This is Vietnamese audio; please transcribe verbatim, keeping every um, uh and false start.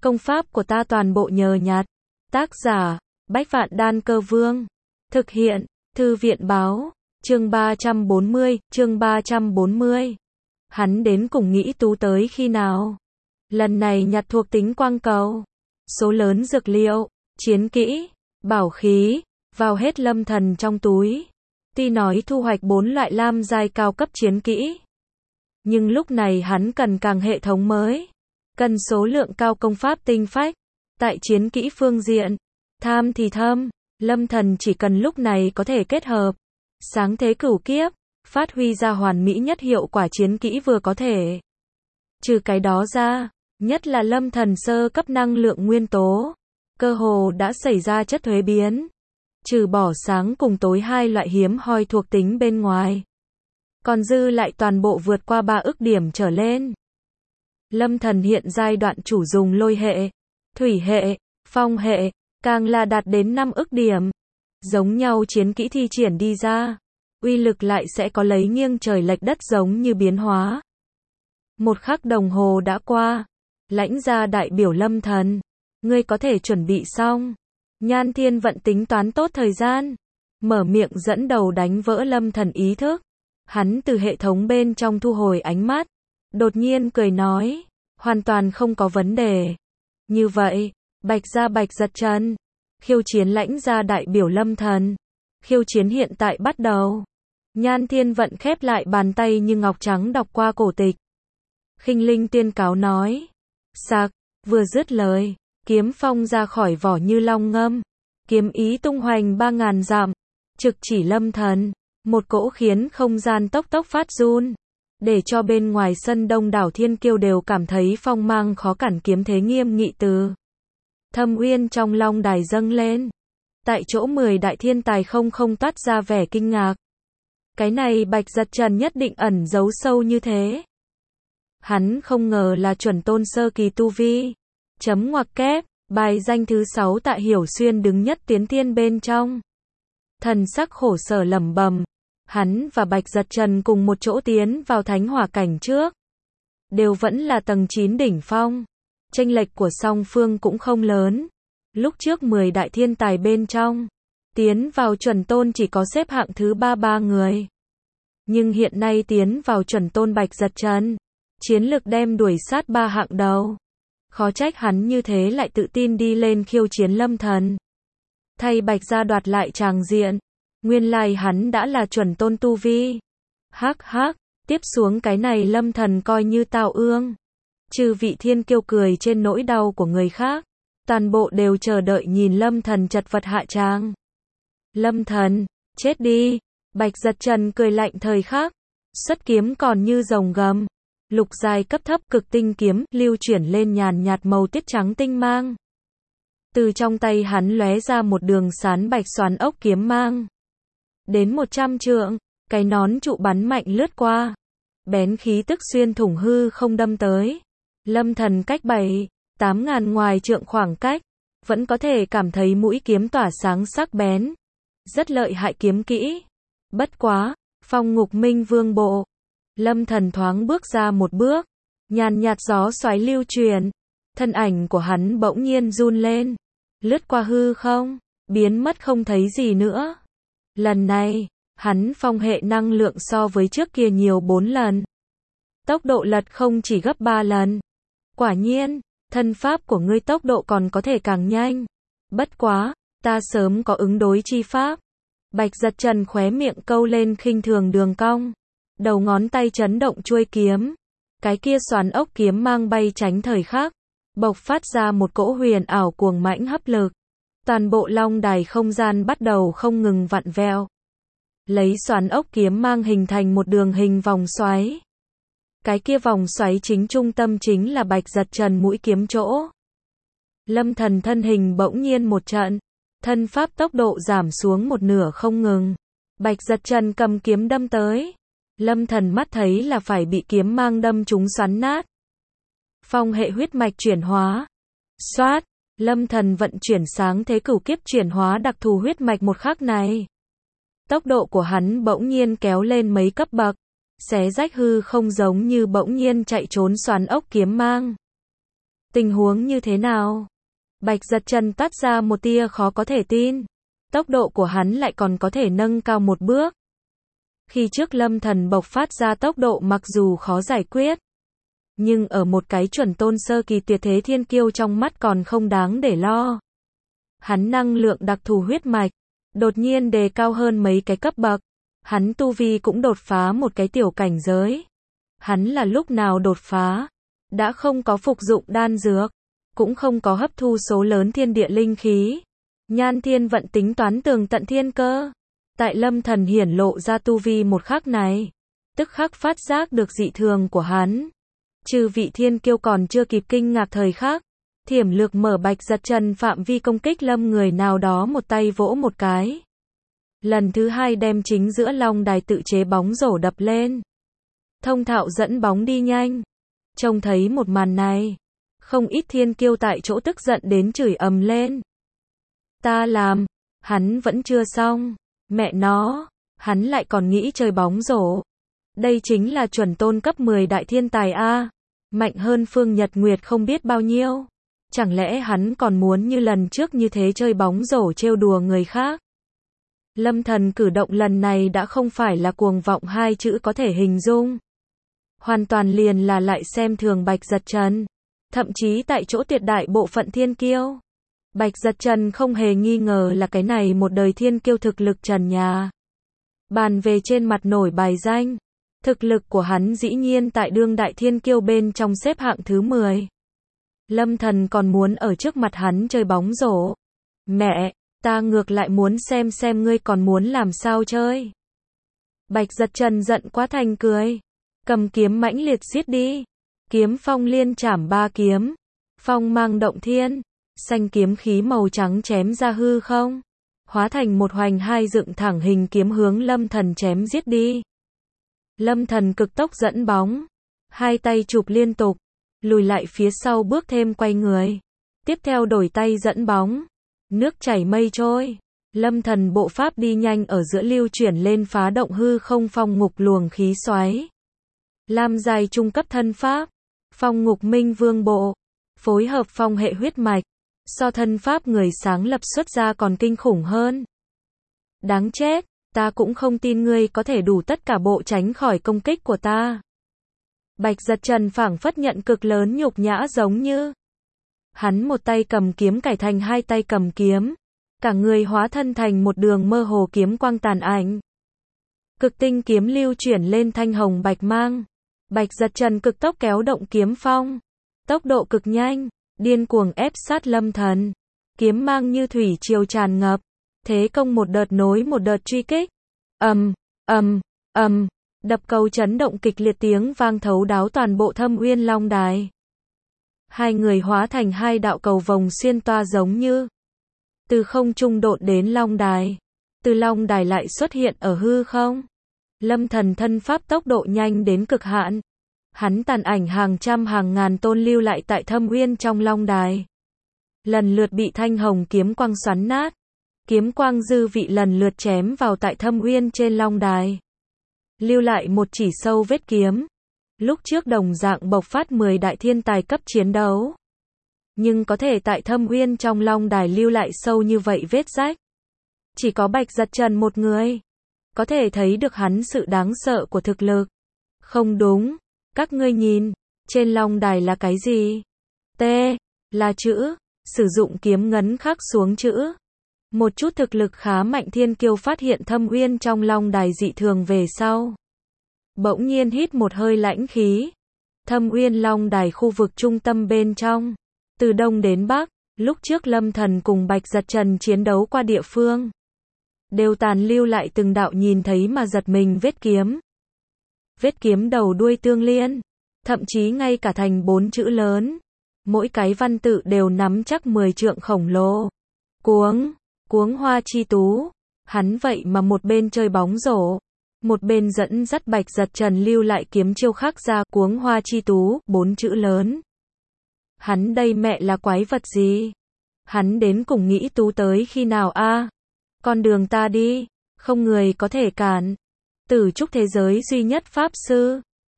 Công pháp của ta toàn bộ nhờ nhặt. Tác giả, Bách Vạn Đan Cơ Vương. Thực hiện, Thư viện Báo. Chương ba trăm bốn mươi, chương ba trăm bốn mươi. Hắn đến cùng nghĩ tú tới khi nào? Lần này nhặt thuộc tính quang cầu. Số lớn dược liệu, chiến kỹ, bảo khí, vào hết Lâm Thần trong túi. Tuy nói thu hoạch bốn loại lam giai cao cấp chiến kỹ, nhưng lúc này hắn cần càng hệ thống mới, cần số lượng cao công pháp tinh phách. Tại chiến kỹ phương diện, tham thì thâm, Lâm Thần chỉ cần lúc này có thể kết hợp sáng thế cửu kiếp, phát huy ra hoàn mỹ nhất hiệu quả chiến kỹ vừa có thể. Trừ cái đó ra, nhất là Lâm Thần sơ cấp năng lượng nguyên tố, cơ hồ đã xảy ra chất thuế biến. Trừ bỏ sáng cùng tối hai loại hiếm hoi thuộc tính bên ngoài, còn dư lại toàn bộ vượt qua ba ức điểm trở lên. Lâm Thần hiện giai đoạn chủ dùng lôi hệ, thủy hệ, phong hệ, càng là đạt đến năm ức điểm. Giống nhau chiến kỹ thi triển đi ra, uy lực lại sẽ có lấy nghiêng trời lệch đất giống như biến hóa. Một khắc đồng hồ đã qua, lãnh gia đại biểu Lâm Thần, ngươi có thể chuẩn bị xong. Nhan Thiên Vận tính toán tốt thời gian, mở miệng dẫn đầu đánh vỡ Lâm Thần ý thức. Hắn từ hệ thống bên trong thu hồi ánh mắt, đột nhiên cười nói, hoàn toàn không có vấn đề. Như vậy, Bạch gia Bạch Giật Trần, khiêu chiến lãnh gia đại biểu Lâm Thần. Khiêu chiến hiện tại bắt đầu. Nhan Thiên Vận khép lại bàn tay như ngọc trắng đọc qua cổ tịch. Khinh Linh tuyên cáo nói. Sạc, vừa dứt lời, kiếm phong ra khỏi vỏ như long ngâm. Kiếm ý tung hoành ba ngàn dặm, trực chỉ Lâm Thần. Một cỗ khiến không gian tốc tốc phát run, để cho bên ngoài sân đông đảo thiên kiêu đều cảm thấy phong mang khó cản kiếm thế nghiêm nghị từ thâm uyên trong long đài dâng lên. Tại chỗ mười đại thiên tài không không toát ra vẻ kinh ngạc. Cái này Bạch Giật Trần nhất định ẩn giấu sâu như thế. Hắn không ngờ là chuẩn tôn sơ kỳ tu vi. Chấm ngoặc kép, bài danh thứ sáu Tạ Hiểu Xuyên đứng nhất tiến thiên bên trong. Thần sắc khổ sở lẩm bẩm. Hắn và Bạch Giật Trần cùng một chỗ tiến vào thánh hỏa cảnh trước, đều vẫn là tầng chín đỉnh phong. Chênh lệch của song phương cũng không lớn. Lúc trước mười đại thiên tài bên trong, tiến vào chuẩn tôn chỉ có xếp hạng thứ ba ba người. Nhưng hiện nay tiến vào chuẩn tôn Bạch Giật Trần, chiến lực đem đuổi sát ba hạng đầu. Khó trách hắn như thế lại tự tin đi lên khiêu chiến Lâm Thần. Thay Bạch gia đoạt lại tràng diện. Nguyên lai hắn đã là chuẩn tôn tu vi. Hắc hắc, tiếp xuống cái này Lâm Thần coi như tao ương. Trừ vị thiên kiêu cười trên nỗi đau của người khác, toàn bộ đều chờ đợi nhìn Lâm Thần chật vật hạ tràng. Lâm Thần, chết đi. Bạch Giật Trần cười lạnh thời khắc, xuất kiếm còn như rồng gầm. Lục giai cấp thấp cực tinh kiếm lưu chuyển lên nhàn nhạt màu tiết trắng tinh mang. Từ trong tay hắn lóe ra một đường sán bạch xoắn ốc kiếm mang. Đến một trăm trượng, cái nón trụ bắn mạnh lướt qua. Bén khí tức xuyên thủng hư không đâm tới. Lâm Thần cách bảy, tám ngàn ngoài trượng khoảng cách, vẫn có thể cảm thấy mũi kiếm tỏa sáng sắc bén. Rất lợi hại kiếm kỹ. Bất quá, phong ngục minh vương bộ. Lâm Thần thoáng bước ra một bước, nhàn nhạt gió xoáy lưu truyền. Thân ảnh của hắn bỗng nhiên run lên, lướt qua hư không, biến mất không thấy gì nữa. Lần này, hắn phong hệ năng lượng so với trước kia nhiều bốn lần. Tốc độ lật không chỉ gấp ba lần. Quả nhiên, thân pháp của ngươi tốc độ còn có thể càng nhanh. Bất quá, ta sớm có ứng đối chi pháp. Bạch Giật Trần khóe miệng câu lên khinh thường đường cong. Đầu ngón tay chấn động chuôi kiếm. Cái kia xoắn ốc kiếm mang bay tránh thời khắc, bộc phát ra một cỗ huyền ảo cuồng mãnh hấp lực. Toàn bộ long đài không gian bắt đầu không ngừng vặn vẹo. Lấy xoắn ốc kiếm mang hình thành một đường hình vòng xoáy. Cái kia vòng xoáy chính trung tâm chính là Bạch Giật Trần mũi kiếm chỗ. Lâm Thần thân hình bỗng nhiên một trận, thân pháp tốc độ giảm xuống một nửa không ngừng. Bạch Giật Trần cầm kiếm đâm tới. Lâm Thần mắt thấy là phải bị kiếm mang đâm trúng xoắn nát. Phong hệ huyết mạch chuyển hóa. Xoát, Lâm Thần vận chuyển sáng thế cửu kiếp chuyển hóa đặc thù huyết mạch một khắc này. Tốc độ của hắn bỗng nhiên kéo lên mấy cấp bậc, xé rách hư không giống như bỗng nhiên chạy trốn xoắn ốc kiếm mang. Tình huống như thế nào? Bạch Giật Trần toát ra một tia khó có thể tin. Tốc độ của hắn lại còn có thể nâng cao một bước. Khi trước Lâm Thần bộc phát ra tốc độ mặc dù khó giải quyết, nhưng ở một cái chuẩn tôn sơ kỳ tuyệt thế thiên kiêu trong mắt còn không đáng để lo. Hắn năng lượng đặc thù huyết mạch, đột nhiên đề cao hơn mấy cái cấp bậc. Hắn tu vi cũng đột phá một cái tiểu cảnh giới. Hắn là lúc nào đột phá? Đã không có phục dụng đan dược, cũng không có hấp thu số lớn thiên địa linh khí. Nhan Thiên Vận tính toán tường tận thiên cơ. Tại Lâm Thần hiển lộ ra tu vi một khắc này, tức khắc phát giác được dị thường của hắn. Trừ vị thiên kiêu còn chưa kịp kinh ngạc thời khắc, thiểm lược mở Bạch Giật Trần phạm vi công kích lâm người nào đó một tay vỗ một cái. Lần thứ hai đem chính giữa long đài tự chế bóng rổ đập lên. Thông thạo dẫn bóng đi nhanh. Trông thấy một màn này, không ít thiên kiêu tại chỗ tức giận đến chửi ầm lên. Ta làm, hắn vẫn chưa xong. Mẹ nó, hắn lại còn nghĩ chơi bóng rổ. Đây chính là chuẩn tôn cấp mười đại thiên tài A. Mạnh hơn Phương Nhật Nguyệt không biết bao nhiêu. Chẳng lẽ hắn còn muốn như lần trước như thế chơi bóng rổ trêu đùa người khác? Lâm Thần cử động lần này đã không phải là cuồng vọng hai chữ có thể hình dung. Hoàn toàn liền là lại xem thường Bạch Giật Trần. Thậm chí tại chỗ tuyệt đại bộ phận thiên kiêu. Bạch Giật Trần không hề nghi ngờ là cái này một đời thiên kiêu thực lực trần nhà. Bàn về trên mặt nổi bài danh, thực lực của hắn dĩ nhiên tại đương đại thiên kiêu bên trong xếp hạng thứ mười. Lâm Thần còn muốn ở trước mặt hắn chơi bóng rổ. Mẹ, ta ngược lại muốn xem xem ngươi còn muốn làm sao chơi. Bạch Giật Trần giận quá thành cười. Cầm kiếm mãnh liệt giết đi. Kiếm phong liên chảm ba kiếm. Phong mang động thiên. Xanh kiếm khí màu trắng chém ra hư không. Hóa thành một hoành hai dựng thẳng hình kiếm hướng Lâm Thần chém giết đi. Lâm Thần cực tốc dẫn bóng. Hai tay chụp liên tục. Lùi lại phía sau bước thêm quay người. Tiếp theo đổi tay dẫn bóng. Nước chảy mây trôi. Lâm Thần bộ pháp đi nhanh ở giữa lưu chuyển lên phá động hư không phong ngục luồng khí xoáy. Lam dài trung cấp thân pháp. Phong ngục minh vương bộ. Phối hợp phong hệ huyết mạch. So thân pháp người sáng lập xuất ra còn kinh khủng hơn. Đáng chết, ta cũng không tin ngươi có thể đủ tất cả bộ tránh khỏi công kích của ta. Bạch Giật Trần phảng phất nhận cực lớn nhục nhã giống như. Hắn một tay cầm kiếm cải thành hai tay cầm kiếm. Cả người hóa thân thành một đường mơ hồ kiếm quang tàn ảnh. Cực tinh kiếm lưu chuyển lên thanh hồng bạch mang. Bạch Giật Trần cực tốc kéo động kiếm phong. Tốc độ cực nhanh, điên cuồng ép sát Lâm Thần. Kiếm mang như thủy triều tràn ngập. Thế công một đợt nối một đợt truy kích. Ầm, ầm, ầm, đập cầu chấn động kịch liệt tiếng vang thấu đáo toàn bộ Thâm Uyên Long Đài. Hai người hóa thành hai đạo cầu vồng xuyên toa giống như. Từ không trung độn đến Long Đài. Từ Long Đài lại xuất hiện ở hư không. Lâm Thần thân pháp tốc độ nhanh đến cực hạn. Hắn tàn ảnh hàng trăm hàng ngàn tôn lưu lại tại Thâm Uyên trong Long Đài. Lần lượt bị thanh hồng kiếm quang xoắn nát. Kiếm quang dư vị lần lượt chém vào tại Thâm Uyên trên Long Đài. Lưu lại một chỉ sâu vết kiếm. Lúc trước đồng dạng bộc phát mười đại thiên tài cấp chiến đấu. Nhưng có thể tại Thâm Uyên trong Long Đài lưu lại sâu như vậy vết rách. Chỉ có Bạch Giật Trần một người. Có thể thấy được hắn sự đáng sợ của thực lực. Không đúng. Các ngươi nhìn. Trên Long Đài là cái gì? T. Là chữ. Sử dụng kiếm ngấn khắc xuống chữ. Một chút thực lực khá mạnh thiên kiêu phát hiện Thâm Uyên trong Long Đài dị thường về sau. Bỗng nhiên hít một hơi lãnh khí. Thâm Uyên Long Đài khu vực trung tâm bên trong. Từ đông đến bắc, lúc trước Lâm Thần cùng Bạch Giật Trần chiến đấu qua địa phương. Đều tàn lưu lại từng đạo nhìn thấy mà giật mình vết kiếm. Vết kiếm đầu đuôi tương liên. Thậm chí ngay cả thành bốn chữ lớn. Mỗi cái văn tự đều nắm chắc mười trượng khổng lồ. Cuống, cuống hoa chi tú. Hắn vậy mà một bên chơi bóng rổ. Một bên dẫn dắt Bạch Giật Trần lưu lại kiếm chiêu khắc ra cuống hoa chi tú, bốn chữ lớn. Hắn đây mẹ là quái vật gì? Hắn đến cùng nghĩ tú tới khi nào a? À? Con đường ta đi, không người có thể cản. Tử trúc thế giới duy nhất pháp sư.